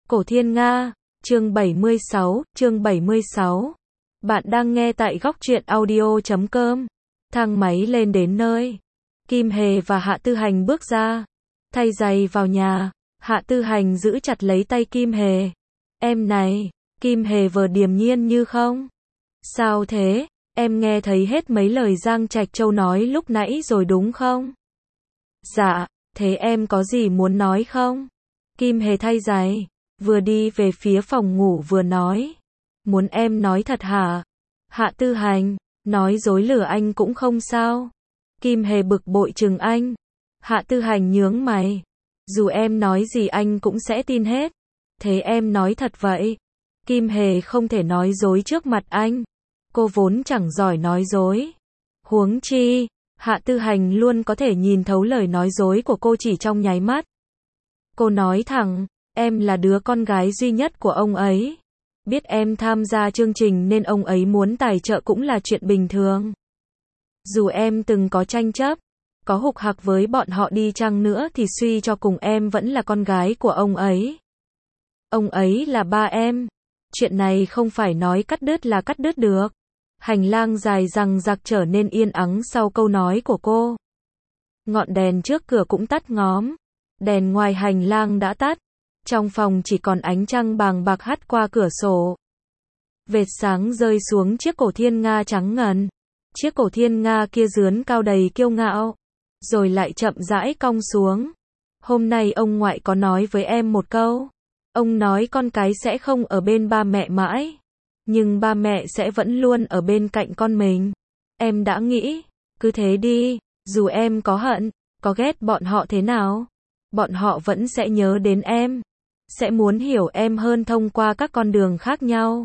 Cổ Thiên Nga, chương 76. Bạn đang nghe tại góc truyện audio.com. Thang máy lên đến nơi. Kim Hề và Hạ Tư Hành bước ra. Thay giày vào nhà. Hạ Tư Hành giữ chặt lấy tay Kim Hề. Em này, Kim Hề vờ điềm nhiên như không. Sao thế, em nghe thấy hết mấy lời Giang Trạch Châu nói lúc nãy rồi đúng không? Dạ, thế em có gì muốn nói không? Kim Hề thay giày, vừa đi về phía phòng ngủ vừa nói. Muốn em nói thật hả? Hạ Tư Hành, nói dối lừa anh cũng không sao. Kim Hề bực bội trừng anh. Hạ Tư Hành nhướng mày. Dù em nói gì anh cũng sẽ tin hết. Thế em nói thật vậy? Kim Hề không thể nói dối trước mặt anh. Cô vốn chẳng giỏi nói dối. Huống chi, Hạ Tư Hành luôn có thể nhìn thấu lời nói dối của cô chỉ trong nháy mắt. Cô nói thẳng, em là đứa con gái duy nhất của ông ấy. Biết em tham gia chương trình nên ông ấy muốn tài trợ cũng là chuyện bình thường. Dù em từng có tranh chấp, có hục hặc với bọn họ đi chăng nữa thì suy cho cùng em vẫn là con gái của ông ấy. Ông ấy là ba em. Chuyện này không phải nói cắt đứt là cắt đứt được. Hành lang dài dằng dặc trở nên yên ắng sau câu nói của cô. Ngọn đèn trước cửa cũng tắt ngóm. Đèn ngoài hành lang đã tắt. Trong phòng chỉ còn ánh trăng bàng bạc hắt qua cửa sổ. Vệt sáng rơi xuống chiếc cổ thiên nga trắng ngần. Chiếc cổ thiên nga kia rướn cao đầy kiêu ngạo. Rồi lại chậm rãi cong xuống. Hôm nay ông ngoại có nói với em một câu. Ông nói con cái sẽ không ở bên ba mẹ mãi. Nhưng ba mẹ sẽ vẫn luôn ở bên cạnh con mình. Em đã nghĩ, cứ thế đi, dù em có hận, có ghét bọn họ thế nào, bọn họ vẫn sẽ nhớ đến em. Sẽ muốn hiểu em hơn thông qua các con đường khác nhau.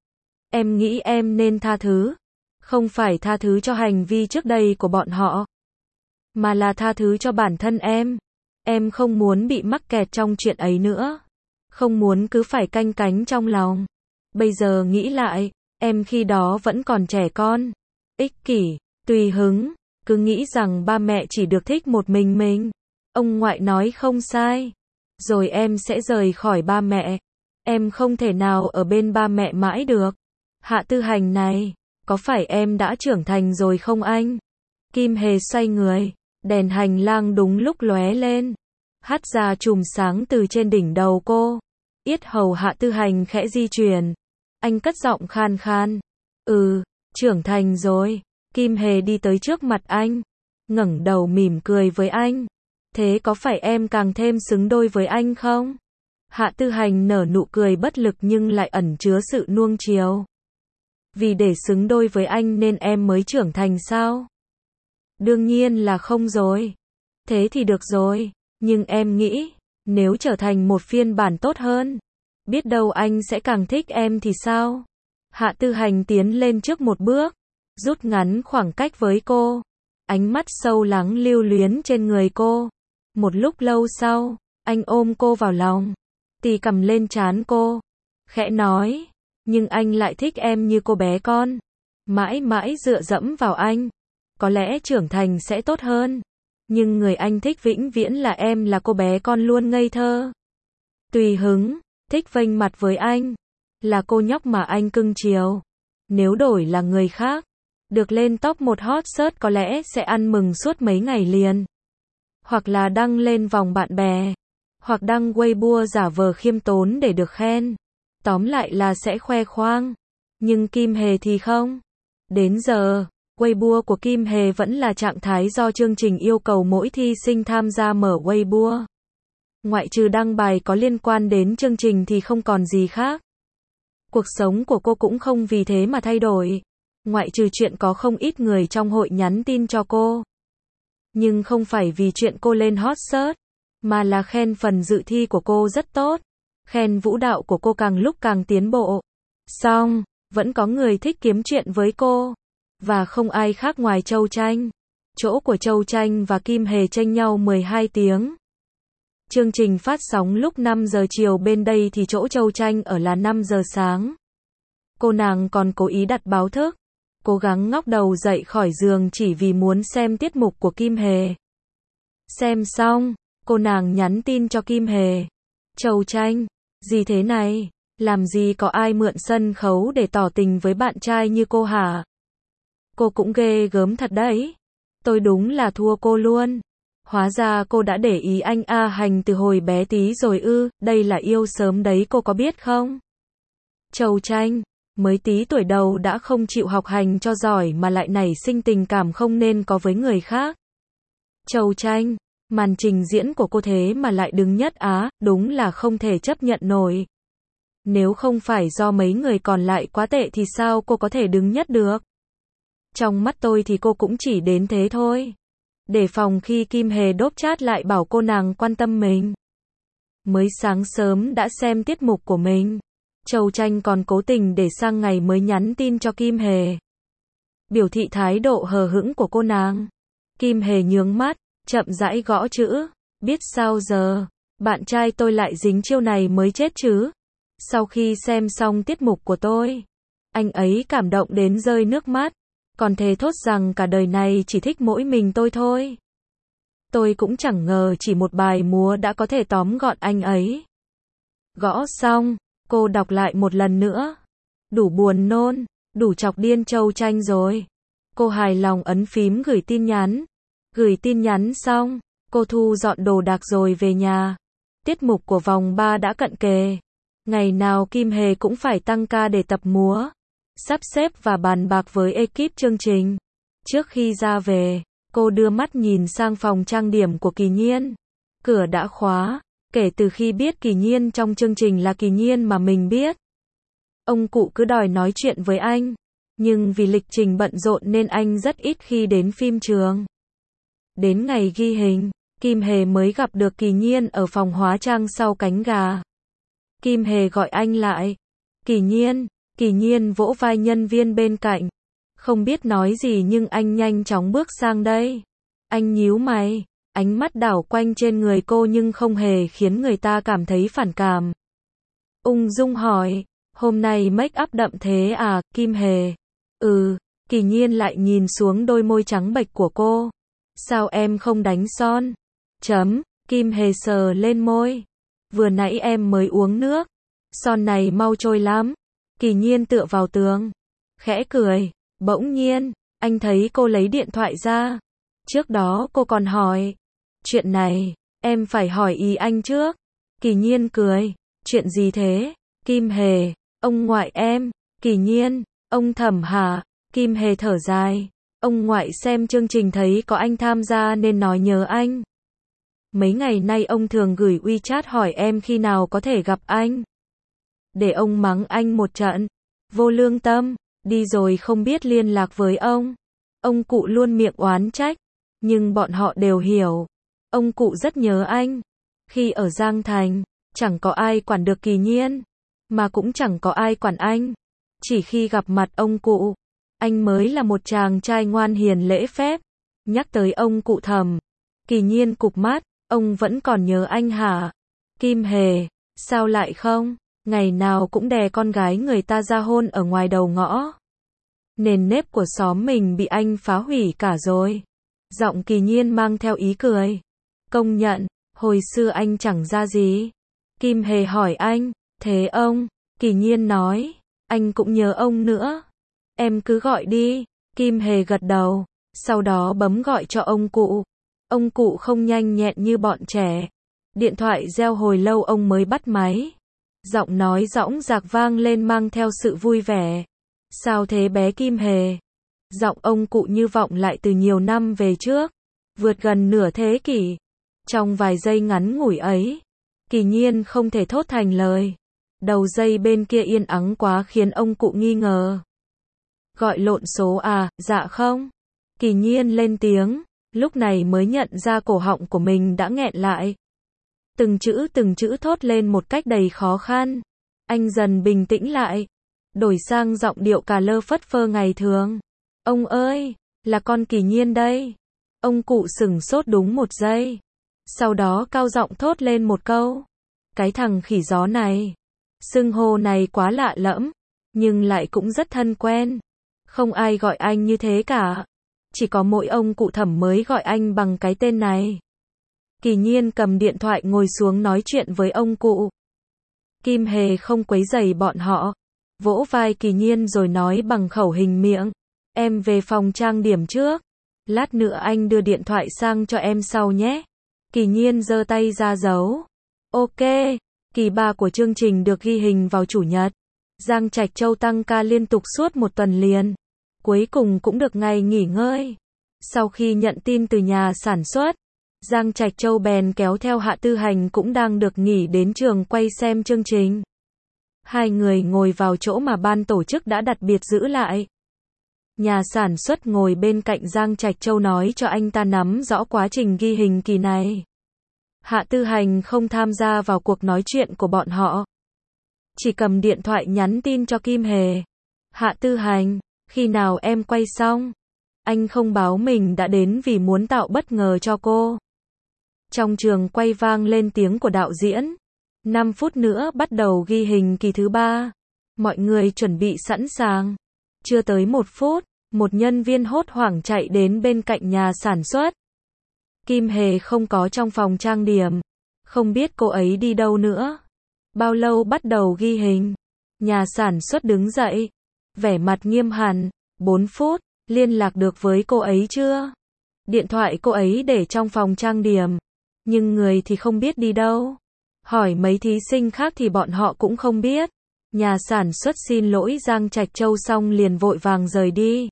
Em nghĩ em nên tha thứ. Không phải tha thứ cho hành vi trước đây của bọn họ, mà là tha thứ cho bản thân em. Em không muốn bị mắc kẹt trong chuyện ấy nữa. Không muốn cứ phải canh cánh trong lòng. Bây giờ nghĩ lại, em khi đó vẫn còn trẻ con, ích kỷ, tùy hứng, cứ nghĩ rằng ba mẹ chỉ được thích một mình. Ông ngoại nói không sai. Rồi em sẽ rời khỏi ba mẹ. Em không thể nào ở bên ba mẹ mãi được. Hạ Tư Hành này, có phải em đã trưởng thành rồi không anh? Kim Hề xoay người, đèn hành lang đúng lúc lóe lên. Hắt ra chùm sáng từ trên đỉnh đầu cô. Yết hầu Hạ Tư Hành khẽ di chuyển. Anh cất giọng khan khan. Trưởng thành rồi. Kim Hề đi tới trước mặt anh. Ngẩng đầu mỉm cười với anh. Thế có phải em càng thêm xứng đôi với anh không? Hạ Tư Hành nở nụ cười bất lực nhưng lại ẩn chứa sự nuông chiều. Vì để xứng đôi với anh nên em mới trưởng thành sao? Đương nhiên là không rồi. Thế thì được rồi. Nhưng em nghĩ, nếu trở thành một phiên bản tốt hơn, biết đâu anh sẽ càng thích em thì sao? Hạ Tư Hành tiến lên trước một bước, rút ngắn khoảng cách với cô. Ánh mắt sâu lắng lưu luyến trên người cô. Một lúc lâu sau, anh ôm cô vào lòng, tì cầm lên trán cô, khẽ nói, nhưng anh lại thích em như cô bé con, mãi mãi dựa dẫm vào anh. Có lẽ trưởng thành sẽ tốt hơn, nhưng người anh thích vĩnh viễn là em, là cô bé con luôn ngây thơ, tùy hứng, thích vênh mặt với anh, là cô nhóc mà anh cưng chiều. Nếu đổi là người khác, được lên top một hot search có lẽ sẽ ăn mừng suốt mấy ngày liền. Hoặc là đăng lên vòng bạn bè, hoặc đăng Weibo giả vờ khiêm tốn để được khen. Tóm lại là sẽ khoe khoang. Nhưng Kim Hề thì không. Đến giờ, Weibo của Kim Hề vẫn là trạng thái do chương trình yêu cầu mỗi thí sinh tham gia mở Weibo. Ngoại trừ đăng bài có liên quan đến chương trình thì không còn gì khác. Cuộc sống của cô cũng không vì thế mà thay đổi. Ngoại trừ chuyện có không ít người trong hội nhắn tin cho cô. Nhưng không phải vì chuyện cô lên hot search, mà là khen phần dự thi của cô rất tốt. Khen vũ đạo của cô càng lúc càng tiến bộ. Xong, vẫn có người thích kiếm chuyện với cô. Và không ai khác ngoài Châu Tranh. Chỗ của Châu Tranh và Kim Hề chênh nhau 12 tiếng. Chương trình phát sóng lúc 5 giờ chiều bên đây thì chỗ Châu Tranh ở là 5 giờ sáng. Cô nàng còn cố ý đặt báo thức. Cố gắng ngóc đầu dậy khỏi giường chỉ vì muốn xem tiết mục của Kim Hề. Xem xong, cô nàng nhắn tin cho Kim Hề. Châu Tranh, Gì thế này? Làm gì có ai mượn sân khấu để tỏ tình với bạn trai như cô hả? Cô cũng ghê gớm thật đấy. Tôi đúng là thua cô luôn. Hóa ra cô đã để ý anh A Hành từ hồi bé tí rồi ư, đây là yêu sớm đấy cô có biết không? Châu Tranh, mới tí tuổi đầu đã không chịu học hành cho giỏi mà lại nảy sinh tình cảm không nên có với người khác. Châu Tranh, màn trình diễn của cô thế mà lại đứng nhất Á, đúng là không thể chấp nhận nổi. Nếu không phải do mấy người còn lại quá tệ thì sao cô có thể đứng nhất được? Trong mắt tôi thì cô cũng chỉ đến thế thôi. Để phòng khi Kim Hề đốp chat lại bảo cô nàng quan tâm mình. Mới sáng sớm đã xem tiết mục của mình. Châu Tranh còn cố tình để sang ngày mới nhắn tin cho Kim Hề. Biểu thị thái độ hờ hững của cô nàng. Kim Hề nhướng mắt, chậm rãi gõ chữ. Biết sao giờ, bạn trai tôi lại dính chiêu này mới chết chứ. Sau khi xem xong tiết mục của tôi, anh ấy cảm động đến rơi nước mắt. Còn thề thốt rằng cả đời này chỉ thích mỗi mình tôi thôi. Tôi cũng chẳng ngờ chỉ một bài múa đã có thể tóm gọn anh ấy. Gõ xong, cô đọc lại một lần nữa. Đủ buồn nôn, đủ chọc điên Châu Tranh rồi. Cô hài lòng ấn phím gửi tin nhắn. Gửi tin nhắn xong, cô thu dọn đồ đạc rồi về nhà. Tiết mục của vòng 3 đã cận kề. Ngày nào Kim Hề cũng phải tăng ca để tập múa, sắp xếp và bàn bạc với ekip chương trình. Trước khi ra về, cô đưa mắt nhìn sang phòng trang điểm của Kỳ Nhiên. Cửa đã khóa, kể từ khi biết Kỳ Nhiên trong chương trình là Kỳ Nhiên mà mình biết. Ông cụ cứ đòi nói chuyện với anh, nhưng vì lịch trình bận rộn nên anh rất ít khi đến phim trường. Đến ngày ghi hình, Kim Hề mới gặp được Kỳ Nhiên ở phòng hóa trang sau cánh gà. Kim Hề gọi anh lại. Kỳ Nhiên vỗ vai nhân viên bên cạnh. Không biết nói gì nhưng anh nhanh chóng bước sang đây. Anh nhíu mày, ánh mắt đảo quanh trên người cô nhưng không hề khiến người ta cảm thấy phản cảm. Ung dung hỏi, hôm nay make up đậm thế à, Kim Hề? Kỳ Nhiên lại nhìn xuống đôi môi trắng bệch của cô. Sao em không đánh son? Kim Hề sờ lên môi. Vừa nãy em mới uống nước. Son này mau trôi lắm. Kỳ Nhiên tựa vào tường, khẽ cười. Bỗng nhiên, anh thấy cô lấy điện thoại ra. Trước đó cô còn hỏi. Chuyện này, em phải hỏi ý anh trước. Kỳ Nhiên cười. Chuyện gì thế? Kim Hề, ông ngoại em. Kỳ Nhiên, ông Thẩm hả? Kim Hề thở dài. Ông ngoại xem chương trình thấy có anh tham gia nên nói nhớ anh. Mấy ngày nay ông thường gửi WeChat hỏi em khi nào có thể gặp anh. Để ông mắng anh một trận. Vô lương tâm, đi rồi không biết liên lạc với ông. Ông cụ luôn miệng oán trách, nhưng bọn họ đều hiểu. Ông cụ rất nhớ anh. Khi ở Giang Thành, chẳng có ai quản được Kỳ Nhiên, mà cũng chẳng có ai quản anh. Chỉ khi gặp mặt ông cụ, anh mới là một chàng trai ngoan hiền lễ phép. Nhắc tới ông cụ Thẩm, Kỳ Nhiên cụp mắt. Ông vẫn còn nhớ anh hả? Kim Hề, sao lại không? Ngày nào cũng đè con gái người ta ra hôn ở ngoài đầu ngõ. Nền nếp của xóm mình bị anh phá hủy cả rồi. Giọng Kỳ Nhiên mang theo ý cười. Công nhận, hồi xưa anh chẳng ra gì. Kim Hề hỏi anh, thế ông? Kỳ Nhiên nói, anh cũng nhớ ông nữa. Em cứ gọi đi. Kim Hề gật đầu, sau đó bấm gọi cho ông cụ. Ông cụ không nhanh nhẹn như bọn trẻ. Điện thoại reo hồi lâu ông mới bắt máy. Giọng nói dõng dạc vang lên mang theo sự vui vẻ. Sao thế bé Kim Hề? Giọng ông cụ như vọng lại từ nhiều năm về trước. Vượt gần nửa thế kỷ. Trong vài giây ngắn ngủi ấy, Kỳ Nhiên không thể thốt thành lời. Đầu dây bên kia yên ắng quá khiến ông cụ nghi ngờ. Gọi lộn số à, dạ không? Kỳ Nhiên lên tiếng. Lúc này mới nhận ra cổ họng của mình đã nghẹn lại. Từng chữ thốt lên một cách đầy khó khăn. Anh dần bình tĩnh lại. Đổi sang giọng điệu cà lơ phất phơ ngày thường. Ông ơi, là con Kỳ Nhiên đây. Ông cụ sửng sốt đúng một giây. Sau đó cao giọng thốt lên một câu. Cái thằng khỉ gió này. Xưng hô này quá lạ lẫm, nhưng lại cũng rất thân quen. Không ai gọi anh như thế cả. Chỉ có mỗi ông cụ Thẩm mới gọi anh bằng cái tên này. Kỳ Nhiên cầm điện thoại ngồi xuống nói chuyện với ông cụ. Kim Hề không quấy rầy bọn họ, vỗ vai Kỳ Nhiên rồi nói bằng khẩu hình miệng, em về phòng trang điểm trước, lát nữa anh đưa điện thoại sang cho em sau nhé. Kỳ Nhiên giơ tay ra dấu. Ok, kỳ 3 của chương trình được ghi hình vào chủ nhật. Giang Trạch Châu tăng ca liên tục suốt một tuần liền. Cuối cùng cũng được ngày nghỉ ngơi. Sau khi nhận tin từ nhà sản xuất, Giang Trạch Châu bèn kéo theo Hạ Tư Hành cũng đang được nghỉ đến trường quay xem chương trình. Hai người ngồi vào chỗ mà ban tổ chức đã đặc biệt giữ lại. Nhà sản xuất ngồi bên cạnh Giang Trạch Châu nói cho anh ta nắm rõ quá trình ghi hình kỳ này. Hạ Tư Hành không tham gia vào cuộc nói chuyện của bọn họ. Chỉ cầm điện thoại nhắn tin cho Kim Hề. Hạ Tư Hành, khi nào em quay xong? Anh không báo mình đã đến vì muốn tạo bất ngờ cho cô. Trong trường quay vang lên tiếng của đạo diễn. 5 phút nữa bắt đầu ghi hình kỳ thứ 3. Mọi người chuẩn bị sẵn sàng. Chưa tới 1 phút, một nhân viên hốt hoảng chạy đến bên cạnh nhà sản xuất. Kim Hề không có trong phòng trang điểm. Không biết cô ấy đi đâu nữa. Bao lâu bắt đầu ghi hình? Nhà sản xuất đứng dậy. Vẻ mặt nghiêm hẳn. 4 phút, liên lạc được với cô ấy chưa? Điện thoại cô ấy để trong phòng trang điểm. Nhưng người thì không biết đi đâu. Hỏi mấy thí sinh khác thì bọn họ cũng không biết. Nhà sản xuất xin lỗi Giang Trạch Châu xong liền vội vàng rời đi.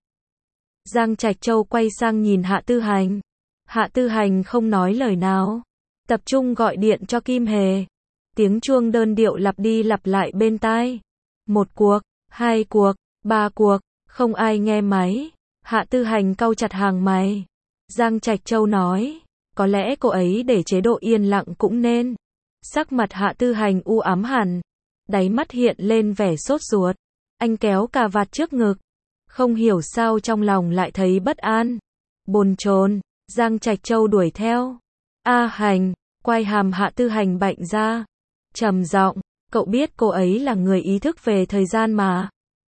Giang Trạch Châu quay sang nhìn Hạ Tư Hành. Hạ Tư Hành không nói lời nào. Tập trung gọi điện cho Kim Hề. Tiếng chuông đơn điệu lặp đi lặp lại bên tai. 1 cuộc, 2 cuộc, 3 cuộc, không ai nghe máy. Hạ Tư Hành cau chặt hàng mày. Giang Trạch Châu nói, có lẽ cô ấy để chế độ yên lặng cũng nên. Sắc mặt Hạ Tư Hành u ám hẳn. Đáy mắt hiện lên vẻ sốt ruột. Anh kéo cà vạt trước ngực. Không hiểu sao trong lòng lại thấy bất an. Bồn chồn, Giang Trạch Châu đuổi theo. A Hành, quai hàm Hạ Tư Hành bạnh ra. Trầm giọng, cậu biết cô ấy là người ý thức về thời gian mà.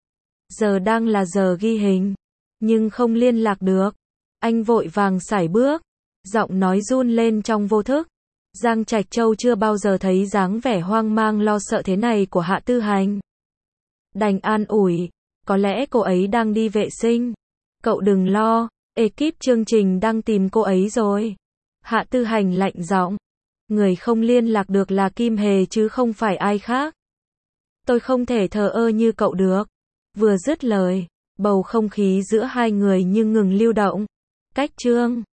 Giờ đang là giờ ghi hình, nhưng không liên lạc được. Anh vội vàng sải bước, giọng nói run lên trong vô thức. Giang Trạch Châu chưa bao giờ thấy dáng vẻ hoang mang lo sợ thế này của Hạ Tư Hành. Đành an ủi, có lẽ cô ấy đang đi vệ sinh. Cậu đừng lo, ekip chương trình đang tìm cô ấy rồi. Hạ Tư Hành lạnh giọng, người không liên lạc được là Kim Hề chứ không phải ai khác. Tôi không thể thờ ơ như cậu được. Vừa dứt lời, bầu không khí giữa hai người như ngừng lưu động. Cách chương